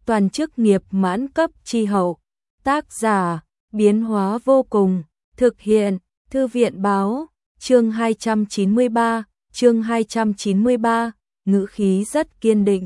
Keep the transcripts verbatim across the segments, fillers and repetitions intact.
toàn chức nghiệp mãn cấp chi hậu. Tác giả, biến hóa vô cùng, thực hiện, Thư viện báo, chương hai trăm chín mươi ba, chương hai trăm chín mươi ba, ngữ khí rất kiên định.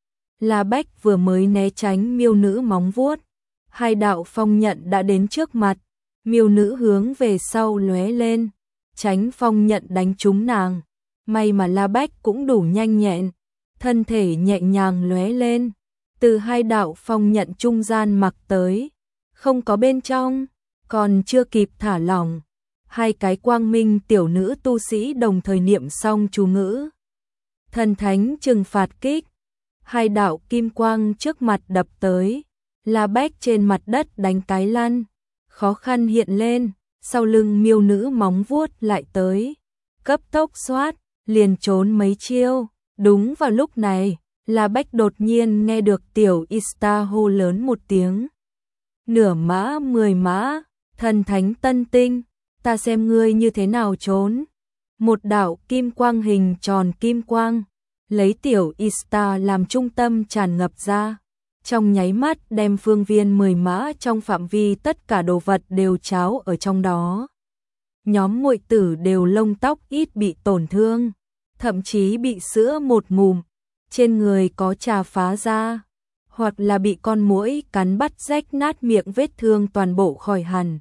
La Bách vừa mới né tránh miêu nữ móng vuốt, hai đạo phong nhận đã đến trước mặt, miêu nữ hướng về sau lóe lên, tránh phong nhận đánh trúng nàng. May mà La Bách cũng đủ nhanh nhẹn, thân thể nhẹ nhàng lóe lên, từ hai đạo phong nhận trung gian mặc tới, không có bên trong, còn chưa kịp thả lỏng. Hai cái quang minh tiểu nữ tu sĩ đồng thời niệm xong chú ngữ. Thần thánh trừng phạt kích, hai đạo kim quang trước mặt đập tới, La Bách trên mặt đất đánh cái lăn, khó khăn hiện lên, sau lưng miêu nữ móng vuốt lại tới, cấp tốc xoát, liền trốn mấy chiêu. Đúng vào lúc này, La Bách đột nhiên nghe được tiểu Ista hô lớn một tiếng. Nửa mã mười mã, thần thánh tân tinh, ta xem ngươi như thế nào trốn. Một đạo kim quang hình tròn kim quang, lấy tiểu Ista làm trung tâm tràn ngập ra, trong nháy mắt đem phương viên mười mã trong phạm vi tất cả đồ vật đều tráo ở trong đó. Nhóm muội tử đều lông tóc ít bị tổn thương, thậm chí bị sữa một ngụm, trên người có trà phá ra, hoặc là bị con muỗi cắn bắt rách nát miệng, vết thương toàn bộ khỏi hẳn.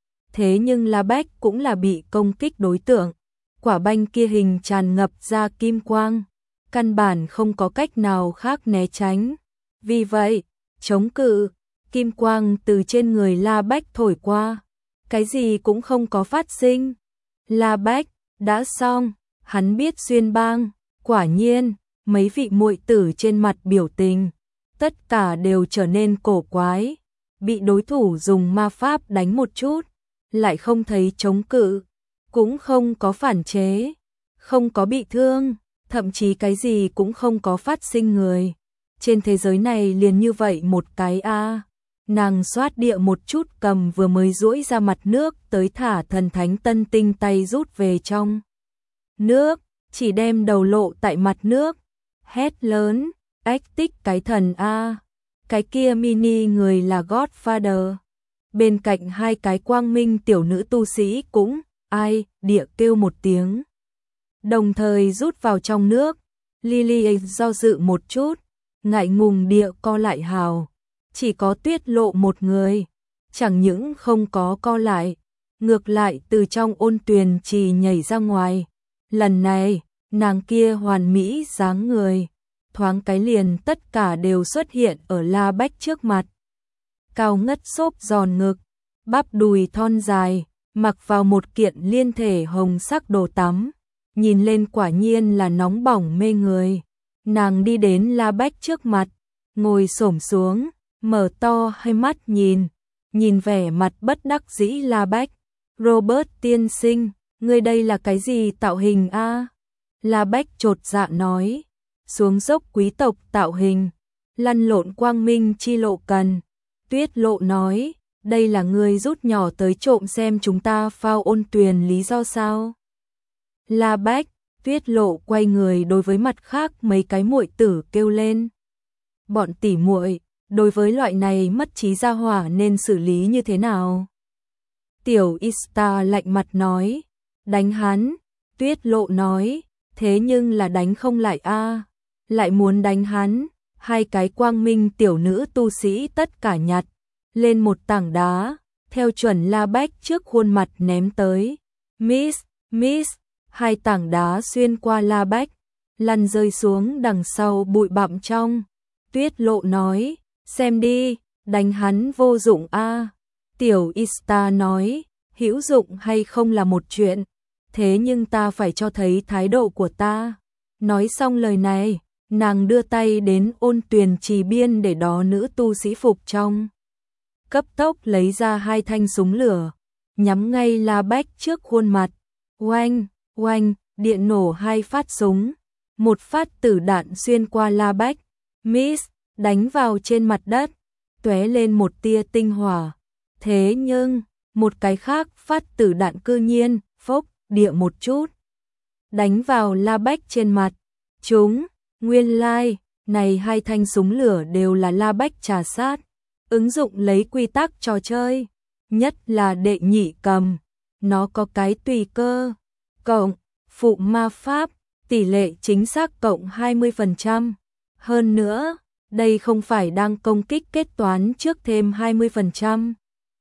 Thế nhưng La Bách cũng là bị công kích đối tượng, quả banh kia hình tràn ngập ra kim quang, căn bản không có cách nào khác né tránh. Vì vậy, chống cự, kim quang từ trên người La Bách thổi qua, cái gì cũng không có phát sinh. La Bách, đã xong, hắn biết xuyên bang, quả nhiên, mấy vị muội tử trên mặt biểu tình, tất cả đều trở nên cổ quái, bị đối thủ dùng ma pháp đánh một chút, lại không thấy chống cự, cũng không có phản chế, không có bị thương, thậm chí cái gì cũng không có phát sinh người. Trên thế giới này liền như vậy một cái a. À. Nàng xoát địa một chút cầm vừa mới duỗi ra mặt nước tới thả thần thánh tân tinh tay rút về trong nước, chỉ đem đầu lộ tại mặt nước, hét lớn, ách tích cái thần a. À. Cái kia mini người là Godfather. Bên cạnh hai cái quang minh tiểu nữ tu sĩ cũng ai địa kêu một tiếng, đồng thời rút vào trong nước. Lily do dự một chút, ngại ngùng địa co lại hào, chỉ có Tuyết Lộ một người, chẳng những không có co lại, ngược lại từ trong ôn tuyền trì nhảy ra ngoài. Lần này, nàng kia hoàn mỹ dáng người, thoáng cái liền tất cả đều xuất hiện ở La Bách trước mặt. Cao ngất xốp giòn ngực, bắp đùi thon dài, mặc vào một kiện liên thể hồng sắc đồ tắm, nhìn lên quả nhiên là nóng bỏng mê người. Nàng đi đến La Bách trước mặt, ngồi xổm xuống, mở to hai mắt nhìn, nhìn vẻ mặt bất đắc dĩ La Bách. Robert tiên sinh, ngươi đây là cái gì tạo hình a? À? La Bách chột dạ nói, xuống dốc quý tộc tạo hình, lăn lộn quang minh chi lộ cần. Tuyết Lộ nói, đây là ngươi rút nhỏ tới trộm xem chúng ta phao ôn tuyền lý do sao? La Bách, Tuyết Lộ quay người đối với mặt khác mấy cái muội tử kêu lên. Bọn tỉ muội, đối với loại này mất trí gia hỏa nên xử lý như thế nào? Tiểu Ista lạnh mặt nói, đánh hắn. Tuyết Lộ nói, thế nhưng là đánh không lại a, à, lại muốn đánh hắn. Hai cái quang minh tiểu nữ tu sĩ tất cả nhặt lên một tảng đá, theo chuẩn La Bách trước khuôn mặt ném tới. Miss, miss, hai tảng đá xuyên qua La Bách, lăn rơi xuống đằng sau bụi bặm trong. Tuyết Lộ nói, xem đi, đánh hắn vô dụng a. À. Tiểu Ista nói, hữu dụng hay không là một chuyện, thế nhưng ta phải cho thấy thái độ của ta. Nói xong lời này, nàng đưa tay đến ôn tuyền trì biên để đó nữ tu sĩ phục trong. Cấp tốc lấy ra hai thanh súng lửa, nhắm ngay La Bách trước khuôn mặt. Oanh, oanh, điện nổ hai phát súng. Một phát tử đạn xuyên qua La Bách, miss, đánh vào trên mặt đất, tóe lên một tia tinh hỏa. Thế nhưng, một cái khác phát tử đạn cư nhiên, phốc, địa một chút, đánh vào La Bách trên mặt. Chúng, nguyên lai, Này hai thanh súng lửa đều là La Bách trà sát, ứng dụng lấy quy tắc trò chơi, nhất là đệ nhị cầm, nó có cái tùy cơ, cộng, phụ ma pháp, tỷ lệ chính xác cộng hai mươi phần trăm. Hơn nữa, đây không phải đang công kích kết toán trước thêm hai mươi phần trăm,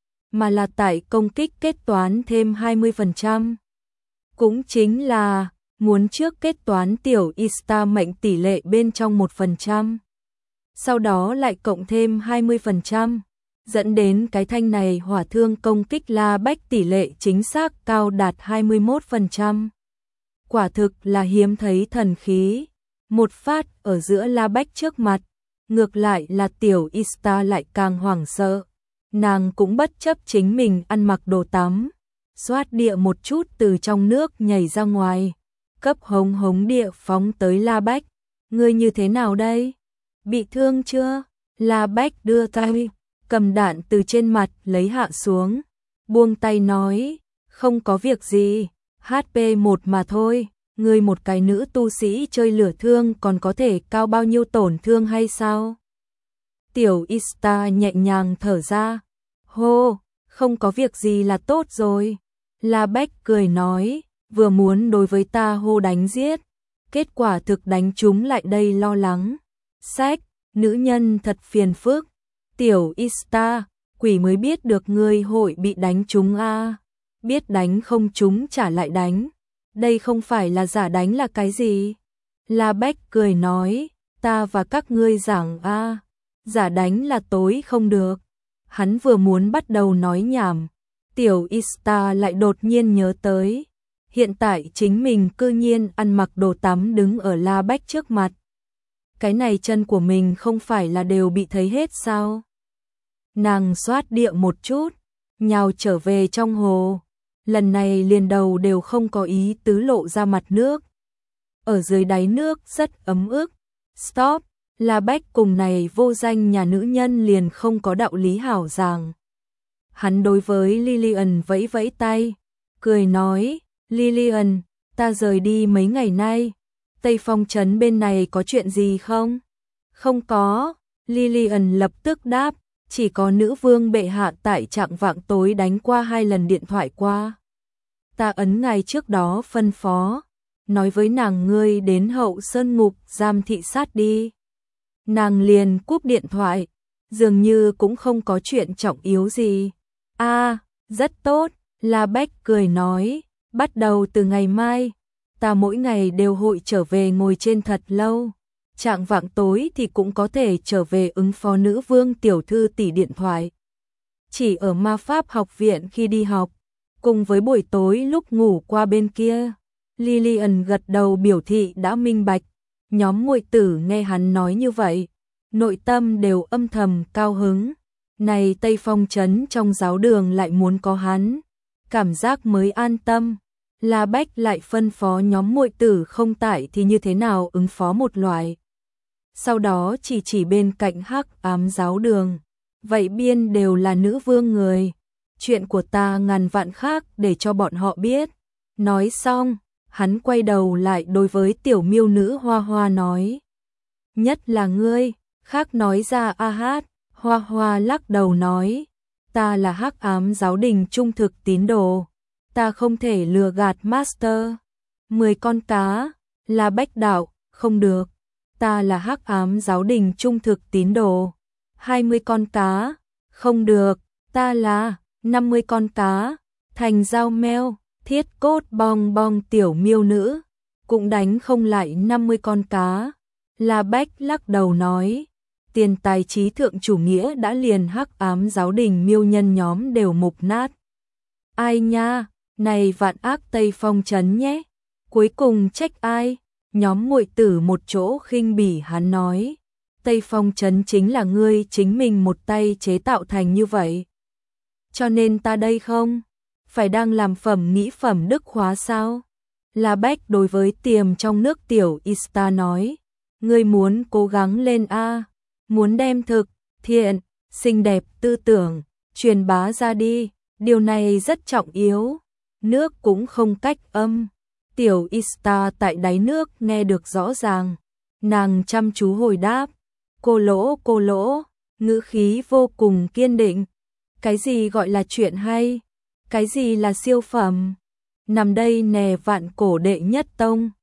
mà là tại công kích kết toán thêm hai mươi phần trăm. Cũng chính là muốn trước kết toán tiểu Ista mệnh tỷ lệ bên trong một phần trăm, sau đó lại cộng thêm hai mươi phần trăm, dẫn đến cái thanh này hỏa thương công kích La Bách tỷ lệ chính xác cao đạt hai mươi mốt phần trăm. Quả thực là hiếm thấy thần khí, một phát ở giữa La Bách trước mặt, ngược lại là tiểu Ista lại càng hoảng sợ. Nàng cũng bất chấp chính mình ăn mặc đồ tắm, xoát địa một chút từ trong nước nhảy ra ngoài, cấp hống hống địa phóng tới La Bách. Ngươi như thế nào đây? Bị thương chưa? La Bách đưa tay, cầm đạn từ trên mặt lấy hạ xuống, buông tay nói, không có việc gì, hát pê một mà thôi, ngươi một cái nữ tu sĩ chơi lửa thương còn có thể cao bao nhiêu tổn thương hay sao? Tiểu Ista nhẹ nhàng thở ra, hô, không có việc gì là tốt rồi. La Bách cười nói, vừa muốn đối với ta hô đánh giết, kết quả thực đánh chúng lại đây lo lắng. Sách, nữ nhân thật phiền phức. Tiểu Ista, quỷ mới biết được ngươi hội bị đánh chúng a, biết đánh không chúng trả lại đánh. Đây không phải là giả đánh là cái gì? La Bách cười nói, ta và các ngươi giảng a, giả đánh là tối không được. Hắn vừa muốn bắt đầu nói nhảm, tiểu Ista lại đột nhiên nhớ tới, hiện tại chính mình cư nhiên ăn mặc đồ tắm đứng ở La Bách trước mặt. Cái này chân của mình không phải là đều bị thấy hết sao? Nàng xoát địa một chút, nhào trở về trong hồ, lần này liền đầu đều không có ý tứ lộ ra mặt nước. Ở dưới đáy nước rất ấm ức. Stop, La Bách cùng này vô danh nhà nữ nhân liền không có đạo lý hảo giảng. Hắn đối với Lillian vẫy vẫy tay, cười nói, Lillian, ta rời đi mấy ngày nay, Tây Phong trấn bên này có chuyện gì không? Không có, Lillian lập tức đáp, chỉ có nữ vương bệ hạ tại trạng vạng tối đánh qua hai lần điện thoại qua. Ta ấn ngài trước đó phân phó, nói với nàng ngươi đến hậu sơn ngục giam thị sát đi. Nàng liền cúp điện thoại, dường như cũng không có chuyện trọng yếu gì. A, à, rất tốt, La Bách cười nói, bắt đầu từ ngày mai, ta mỗi ngày đều hội trở về ngồi trên thật lâu. Trạng vạng tối thì cũng có thể trở về ứng phó nữ vương tiểu thư tỷ điện thoại. Chỉ ở ma pháp học viện khi đi học, cùng với buổi tối lúc ngủ qua bên kia. Lillian gật đầu biểu thị đã minh bạch. Nhóm muội tử nghe hắn nói như vậy, nội tâm đều âm thầm cao hứng. Này Tây Phong trấn trong giáo đường lại muốn có hắn, cảm giác mới an tâm. La Bách lại phân phó nhóm muội tử không tại thì như thế nào ứng phó một loại. Sau đó chỉ chỉ bên cạnh hắc ám giáo đường, vậy biên đều là nữ vương người, chuyện của ta ngàn vạn khác để cho bọn họ biết. Nói xong, hắn quay đầu lại đối với tiểu miêu nữ Hoa Hoa nói, nhất là ngươi. Khác nói ra a hát. Hoa Hoa lắc đầu nói, ta là hắc ám giáo đình trung thực tín đồ, ta không thể lừa gạt master. Mười con cá, là Bách đạo, không được, ta là hắc ám giáo đình trung thực tín đồ. Hai mươi con cá, không được, ta là năm mươi con cá. Thành Giao Meo, thiết cốt bong bong tiểu miêu nữ, cũng đánh không lại năm mươi con cá. La Bách lắc đầu nói, tiền tài trí thượng chủ nghĩa đã liền hắc ám giáo đình miêu nhân nhóm đều mục nát. Ai nha, này vạn ác Tây Phong trấn nhé, cuối cùng trách ai? Nhóm muội tử một chỗ khinh bỉ hắn nói, Tây Phong trấn chính là ngươi chính mình một tay chế tạo thành như vậy. Cho nên ta đây không, phải đang làm phẩm mỹ phẩm đức hóa sao? La Bách đối với tiềm trong nước tiểu Ista nói, ngươi muốn cố gắng lên a, muốn đem thực, thiện, xinh đẹp tư tưởng, truyền bá ra đi, điều này rất trọng yếu. Nước cũng không cách âm. Tiểu Ista tại đáy nước nghe được rõ ràng, Nàng chăm chú hồi đáp, cô Lỗ, cô Lỗ, ngữ khí vô cùng kiên định. Cái gì gọi là chuyện hay? Cái gì là siêu phẩm? Nằm đây nè, vạn cổ đệ nhất tông.